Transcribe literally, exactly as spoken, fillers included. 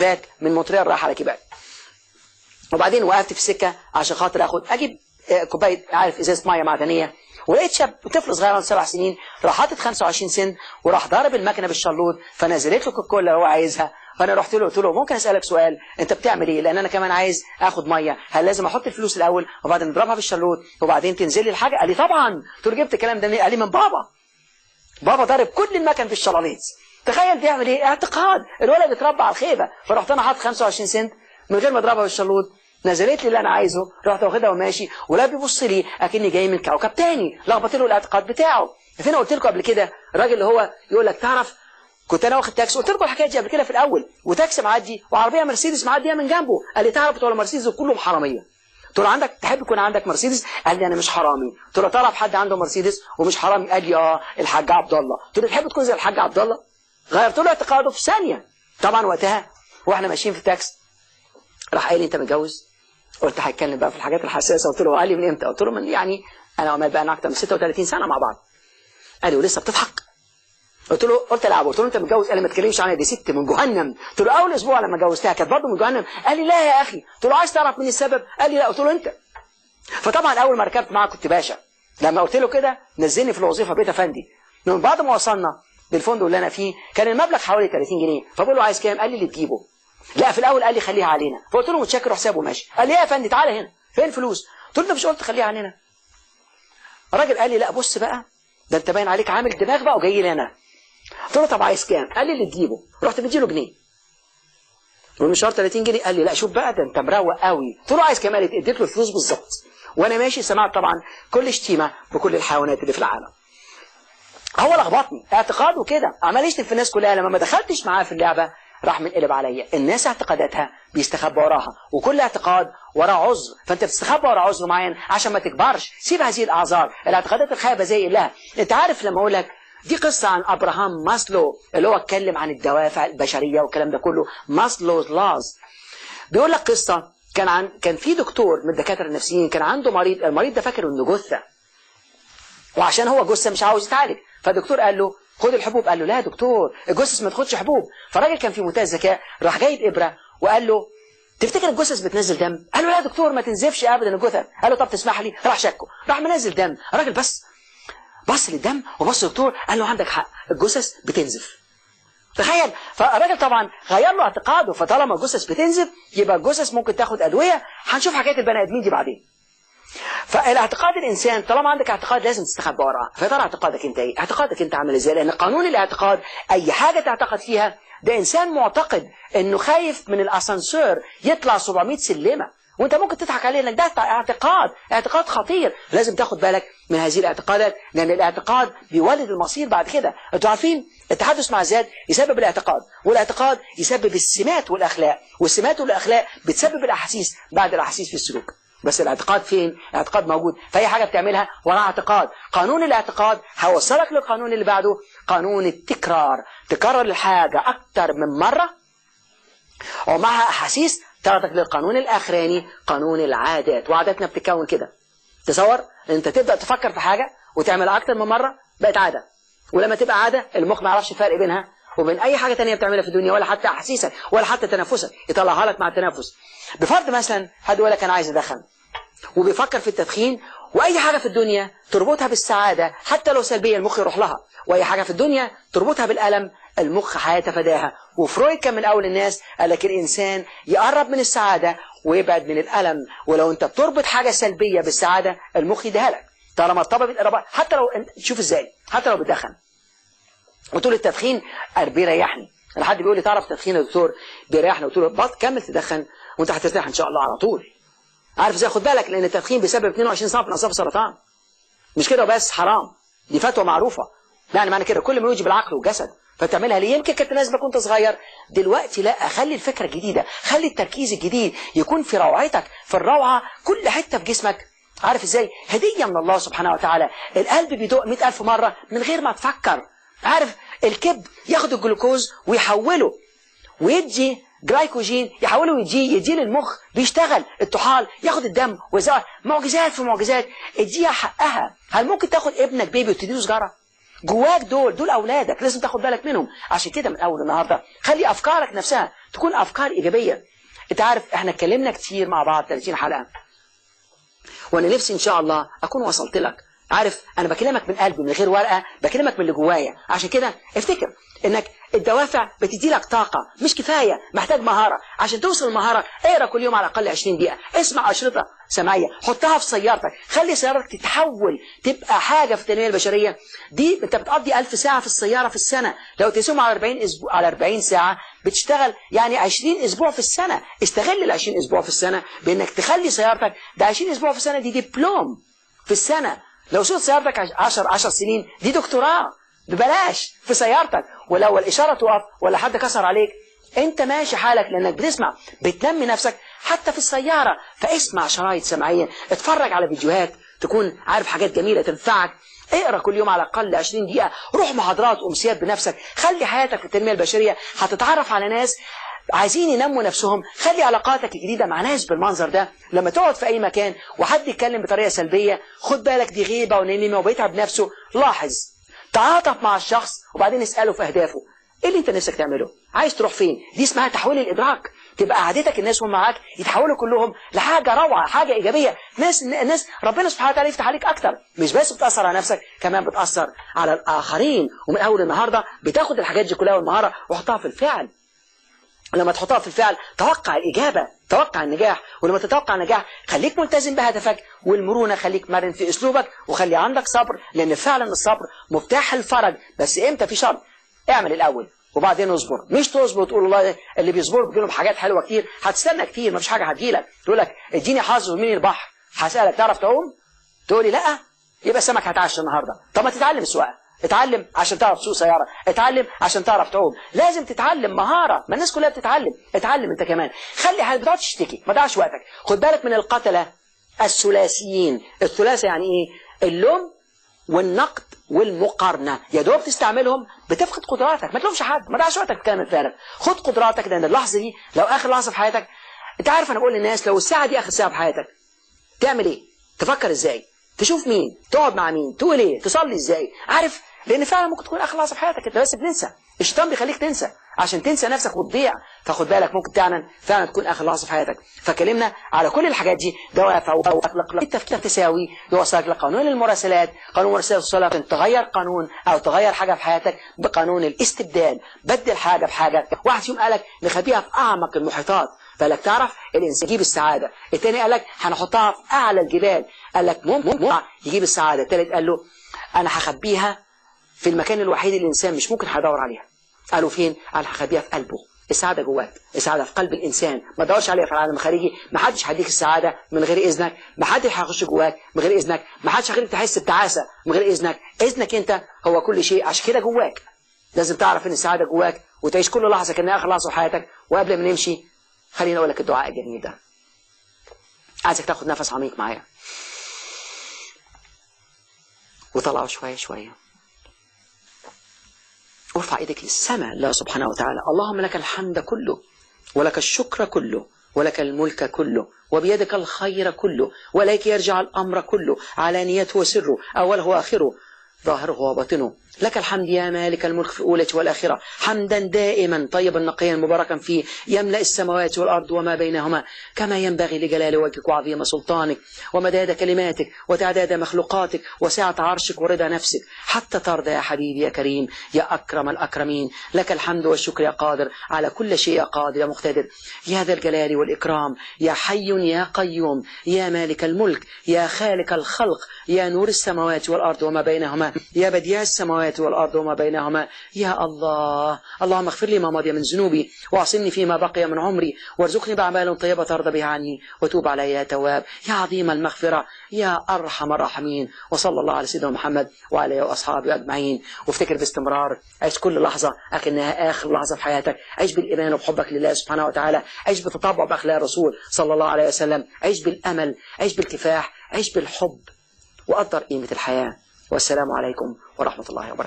باك من مونتريال رايح على كيباك. وبعدين وقفت في السكه عشان خاطر اخد اجيب كوبايه عارف ازازه ميه معدنيه، ولقيت شاب طفل صغير عنده سبع سنين راح حاطط خمسة وعشرين سنت وراح ضارب المكنه بالشلوط، فنزلت له كوكاكولا اللي هو عايزها. فانا رحت له قلت له ممكن اسالك سؤال، انت بتعمل ايه؟ لان انا كمان عايز اخد ميه، هل لازم احط الفلوس الاول وبعدين نضربها بالشلوط وبعدين تنزل لي الحاجه؟ قال لي طبعا. قلت له جبت الكلام ده منين؟ قال لي من بابا. بابا ضارب كل المكن بالشلاليت. تخيل بيعمل ايه؟ اعتقاد. الولد اتربى على الخيبه. فرحت انا حاطط خمسة وعشرين سنت من غير ما اضربها بالشلوط، نزلت لي اللي انا عايزه، رحت واخدها وماشي، ولا بيبص لي اكني جاي من كوكب تاني. لخبط له الاعتقاد بتاعه. فين قلت لكم قبل كده الراجل اللي هو يقول لك تعرف كنت انا واخد تاكسي، قلت لكم الحكايه دي قبل كده في الاول، وتاكسي معدي وعربيه مرسيدس معديه من جنبه، قال لي تعرف بتوع المرسيدس كلهم حراميه. قلت له عندك تحب يكون عندك مرسيدس؟ قال لي انا مش حرامي. قلت له تعرف حد عنده مرسيدس ومش حرامي؟ قال لي اه الحاج عبد الله. قلت له تحب تكون زي الحاج عبد الله؟ غيرت له اعتقاده في ثانيه. طبعا وقتها واحنا ماشيين في التاكسي راح قال لي انت متجوز؟ قلت هيتكلم بقى في الحاجات الحساسه. قلت له قال لي من امتى؟ قلت له من يعني انا ومال بقى اكتر من ستة وثلاثين سنه مع بعض. قال لي ولسه بتضحك؟ قلت له قلت العب. قلت له انت متجوز؟ قال لي ما تتكلمش عنها دي ست من جهنم. قلت له اول اسبوع لما جوزتها كانت برضه من جهنم. قال لي لا يا اخي. قلت له عايز تعرف مين السبب؟ قال لي لا. قلت له انت. فطبعا اول ما ركبت معاه كنت باشا. لما قلت له كده نزلني في الوظيفه بيت افندي. من بعد ما وصلنا بالفندق اللي انا فيه كان المبلغ حوالي ثلاثين جنيه، فبقول له عايز كام؟ قال لي اللي تجيبه. لا في الاول قال لي خليها علينا، فقلت له متشكر وحسابه وماشي. قال لي ايه يا فندي تعالى هنا، فين الفلوس؟ قلت له انت مش قلت خليها علينا؟ الراجل قال لي لا بص بقى ده انت باين عليك عامل دماغ بقى وجاي لي انا. قلت له طب عايز كام؟ قال لي اللي تجيبه. رحت مديله جنيه والمشوار ثلاثين جنيه. قال لي لا شوف بقى ده انت مروق قوي. قلت له عايز كام؟ قال لي اديت له الفلوس بالظبط. وانا ماشي سمعت طبعا كل شتيمه بكل الحيوانات اللي في العالم. هو لخبطني اعتقاده كده، عمال يشتم في الناس كلها. لما ما دخلتش معاه في اللعبه راح منقلب عليا. الناس اعتقاداتها بيستخبى وراها، وكل اعتقاد وراه عذر، فانت بتستخبى ورا عذر معين عشان ما تكبرش. سيب هذه الاعذار، الاعتقادات الخايبه زي لها. انت عارف لما اقول لك دي قصه عن ابراهام ماسلو اللي هو اتكلم عن الدوافع البشريه والكلام ده كله، ماسلوز لاز. بيقول لك قصه كان عن كان في دكتور من الدكاتره النفسيين كان عنده مريض، المريض ده فاكر انه جثه، وعشان هو جثه مش عاوز يتعالج، فالدكتور قال له خد الحبوب. قال له لا يا دكتور الجثث ما تاخدش حبوب. فالراجل كان في منتهى الذكاء راح جايب ابره وقال له تفتكر الجثث بتنزل دم؟ قال له لا يا دكتور ما تنزفش ابدا الجثث. قال له طب تسمح لي؟ راح شكه راح منزل دم. الراجل بس بص للدم وبص للدكتور قال له عندك حق الجثث بتنزف. تخيل. فالراجل طبعا غير له اعتقاده، فطالما الجثث بتنزف يبقى الجثث ممكن تاخد ادويه. هنشوف حكايه البني ادمين دي بعدين. فالاعتقاد الانسان طالما عندك اعتقاد لازم تستخبى وراه. فترى اعتقادك انت ايه؟ اعتقادك انت عامل ازاي؟ لان قانون الاعتقاد اي حاجه تعتقد فيها ده انسان معتقد انه خايف من الاسانسير يطلع سبعمائة سلمه، وانت ممكن تضحك عليه لان ده اعتقاد اعتقاد خطير. لازم تاخد بالك من هذه الاعتقادات لان الاعتقاد بيولد المصير بعد كده. انتوا عارفين التحدث مع الذات يسبب الاعتقاد، والاعتقاد يسبب السمات والاخلاق، والسمات والاخلاق بتسبب الاحاسيس، بعد الاحاسيس في السلوك. بس الاعتقاد فين؟ الاعتقاد موجود فأي حاجة بتعملها وراها اعتقاد. قانون الاعتقاد هوصلك للقانون اللي بعده، قانون التكرار. تكرر الحاجة أكتر من مرة ومعها أحاسيس تاخدك للقانون الأخراني، قانون العادات. وعاداتنا بتتكون كده. تصور ان انت تبدأ تفكر في حاجة وتعملها أكتر من مرة بقت عادة، ولما تبقى عادة المخ ما يعرفش الفرق بينها وبين أي حاجة تانية بتعملها في الدنيا، ولا حتى أحاسيسك ولا حتى تنفسك يطلعها لك مع التنفس. بفرض مثلا حد يقول لك أنا عايز أدخن وبيفكر في التدخين، وأي حاجة في الدنيا تربطها بالسعادة حتى لو سلبية المخ يروح لها، وأي حاجة في الدنيا تربطها بالألم المخ هيتفاداها. وفرويد كان من أول الناس قال لك الإنسان يقرب من السعادة ويبعد من الألم، ولو أنت بتربط حاجة سلبية بالسعادة المخ يديها لك طالما ارتبط بالقرابة. حتى لو شوف إزاي، حتى لو بتدخن وتقول التدخين بيريحني. انا حد بيقول لي تعرف تدخين يا دكتور بيريحني، قلت له بط كمل تدخن وانت هترتاح ان شاء الله على طول. عارف ازاي؟ خد بالك لان التدخين بيسبب اثنين وعشرين صنف من اصناف السرطان. مش كده وبس، حرام، دي فتوى معروفه. يعني معنى كده كل ما يوجب العقل والجسد فتعملها ليه؟ يمكن كانت تناسبك وانت صغير، دلوقتي لا. خلي الفكره الجديده، خلي التركيز الجديد يكون في روعتك، في الروعه كل حته في جسمك. عارف ازاي؟ هديه من الله سبحانه وتعالى. القلب بيدق مئة ألف مره من غير ما تفكر. عارف الكبد ياخد الجلوكوز ويحوله ويدي جلايكوجين، يحوله ويديه يديه للمخ بيشتغل. الطحال ياخد الدم ويزرع. معجزات في معجزات اديها حقها. هل ممكن تاخد ابنك بيبي وتديله سجاره جواك دول دول اولادك، لازم تاخد بالك منهم. عشان كده من اول النهارده خلي افكارك نفسها تكون افكار ايجابيه. انت عارف احنا اتكلمنا كتير مع بعض ثلاثين حلقه، وانا نفسي ان شاء الله اكون وصلت لك. عارف انا بكلمك من قلبي من غير ورقه، بكلمك من اللي جوايا. عشان كده افتكر انك الدوافع بتدي لك طاقه، مش كفايه، محتاج مهاره. عشان توصل المهاره اقرا كل يوم على الاقل عشرين دقيقه، اسمع اشرطه سمعيه، حطها في سيارتك، خلي سيارتك تتحول تبقى حاجه في التنميه البشريه. دي انت بتقضي ألف ساعه في السياره في السنه، لو تقسم على أربعين اسبوع على أربعين ساعه بتشتغل يعني عشرين اسبوع في السنه. استغل ال عشرين اسبوع في السنه بانك تخلي سيارتك، ده عشرين اسبوع في السنه دي دبلوم في السنه. لو سوقت سيارتك عشر عشر سنين دي دكتوراه ببلاش في سيارتك. ولو الإشارة تقف ولا حد كسر عليك انت ماشي حالك، لانك بتسمع، بتنمي نفسك حتى في السيارة. فاسمع شرايط سمعية، اتفرج على فيديوهات تكون عارف حاجات جميلة تنفعك، اقرا كل يوم على الاقل عشرين دقيقة، روح محاضرات امسيات بنفسك، خلي حياتك في التنمية البشرية، هتتعرف على ناس عايزين ينموا نفسهم. خلي علاقاتك الجديدة مع ناس بالمنظر ده. لما تقعد في اي مكان وحد يتكلم بطريقة سلبية خد بالك دي غيبة ونميمة وبيتعب نفسه. لاحظ، تعاطف مع الشخص وبعدين اسأله في اهدافه، ايه اللي انت نفسك تعمله؟ عايز تروح فين؟ دي اسمها تحويل الادراك. تبقى قعدتك الناس وهم معاك يتحولوا كلهم لحاجة روعة، حاجة ايجابية. ناس ناس ربنا سبحانه وتعالى يفتح عليك اكتر، مش بس بتأثر على نفسك، كمان بتأثر على الاخرين. ومن اول النهاردة بتاخد الحاجات دي كلها والمهارة وحطها في الفعل. لما تحطها في الفعل توقع الإجابة، توقع النجاح. ولما تتوقع النجاح خليك ملتزم بهدفك، والمرونة خليك مرن في أسلوبك، وخلي عندك صبر، لأن فعلا الصبر مفتاح الفرج. بس إمتى؟ في شرط، اعمل الأول وبعدين اصبر. مش تصبر وتقول الله اللي بيصبر بيجيلهم حاجات حلوة كتير، هتستنى كتير مفيش حاجة هتجيلك. تقول لك اديني حظ من البحر، هسألك تعرف تعوم؟ تقولي لا، يبقى السمك هتعشى النهارده. طب ما تتعلم السواقة، اتعلم عشان تعرف تسوق سيارة، اتعلم عشان تعرف تعوم. لازم تتعلم مهارة، ما الناس كلها بتتعلم، اتعلم انت كمان. خلي حالك، ما تقعدش تشتكي، ما تضيعش وقتك. خد بالك من القتلة الثلاثيين. الثلاثة يعني ايه؟ اللوم والنقد والمقارنة. يا دوب تستعملهم بتفقد قدراتك. ما تلومش حد، ما تضيعش وقتك في الكلام الفارغ. خد قدراتك، لان اللحظة دي لو اخر لحظة في حياتك. انت عارف انا بقول للناس لو الساعة دي اخر ساعة في حياتك تعمل ايه؟ تفكر ازاي؟ تشوف مين؟ تقعد مع مين؟ تقول ايه؟ تصلي ازاي؟ عارف، لان فعلا ممكن تكون اخر لحظه في حياتك، انت بس بننسى. الشيطان بيخليك تنسى عشان تنسى نفسك وتضيع. فخد بالك ممكن فعلا فعلا تكون اخر لحظه في حياتك. فكلمنا على كل الحاجات دي، دوافع واخلاق التفكير التساوي يوصلك لقانون المراسلات. قانون المراسلات الصلاه تغير قانون او تغير حاجه في حياتك بقانون الاستبدال. بدل حاجه بحاجه. واحد فيهم قالك نخبيها في اعمق المحيطات، فقالك تعرف الانسان يجيب السعاده. الثاني قالك هنحطها في اعلى الجبال، قالك ممكن يجيب السعاده. الثالث قال له انا هخبيها في المكان الوحيد اللي الإنسان مش ممكن هيدور عليها. قالوا فين؟ قال هخبيها في قلبه. السعادة جواك، السعادة في قلب الإنسان، ما تدورش عليها في العالم الخارجي. ما حدش هيديك السعادة من غير إذنك، ما حدش هيخش جواك من غير إذنك، ما حدش هيخليك تحس بتعاسة من غير إذنك. إذنك أنت هو كل شيء، عشان كده جواك. لازم تعرف إن السعادة جواك وتعيش كل لحظة كأنها آخر لحظة في حياتك. وقبل ما نمشي خليني أقول لك الدعاء الجميل ده. عايزك تاخد نفس عميق معايا وطلعه شوية شوية، وارفع ايدك للسماء الله سبحانه وتعالى. اللهم لك الحمد كله، ولك الشكر كله، ولك الملك كله، وبيدك الخير كله، وإليك يرجع الأمر كله، علانيته وسره، أوله وآخره، ظاهره وباطنه. لك الحمد يا مالك الملك في الأولى والآخرة، حمدا دائما طيبا نقيا مباركا فيه، يملأ السماوات والأرض وما بينهما، كما ينبغي لجلال وجهك وعظيم سلطانك ومداد كلماتك وتعداد مخلوقاتك وسعة عرشك ورضا نفسك، حتى ترضى يا حبيبي يا كريم يا أكرم الأكرمين. لك الحمد والشكر يا قادر على كل شيء، يا قادر يا مقتدر، يا ذا الجلال والإكرام، يا حي يا قيوم، يا مالك الملك، يا خالق الخلق، يا نور السماوات والأرض وما بينهما، يا بديع السماوات والأرض وما بينهما. يا الله، اللهم اغفر لي ما مضي من ذنوبي، واعصمني فيما بقي من عمري، وارزقني بأعمال طيبة ترضى بها عني، وتوب علي يا تواب يا عظيم المغفرة يا أرحم الراحمين. وصلى الله على سيدنا محمد وعلى آله وأصحابه أجمعين. وافتكر باستمرار، عيش كل لحظة أكنها آخر لحظة في حياتك. عيش بالإيمان وبحبك لله سبحانه وتعالى، عيش بتطبع بأخلاق الرسول صلى الله عليه وسلم، عيش بالأمل، عيش بالكفاح، عيش بالحب، وقدر قيمة الحياة. والسلام عليكم ورحمة الله وبركاته.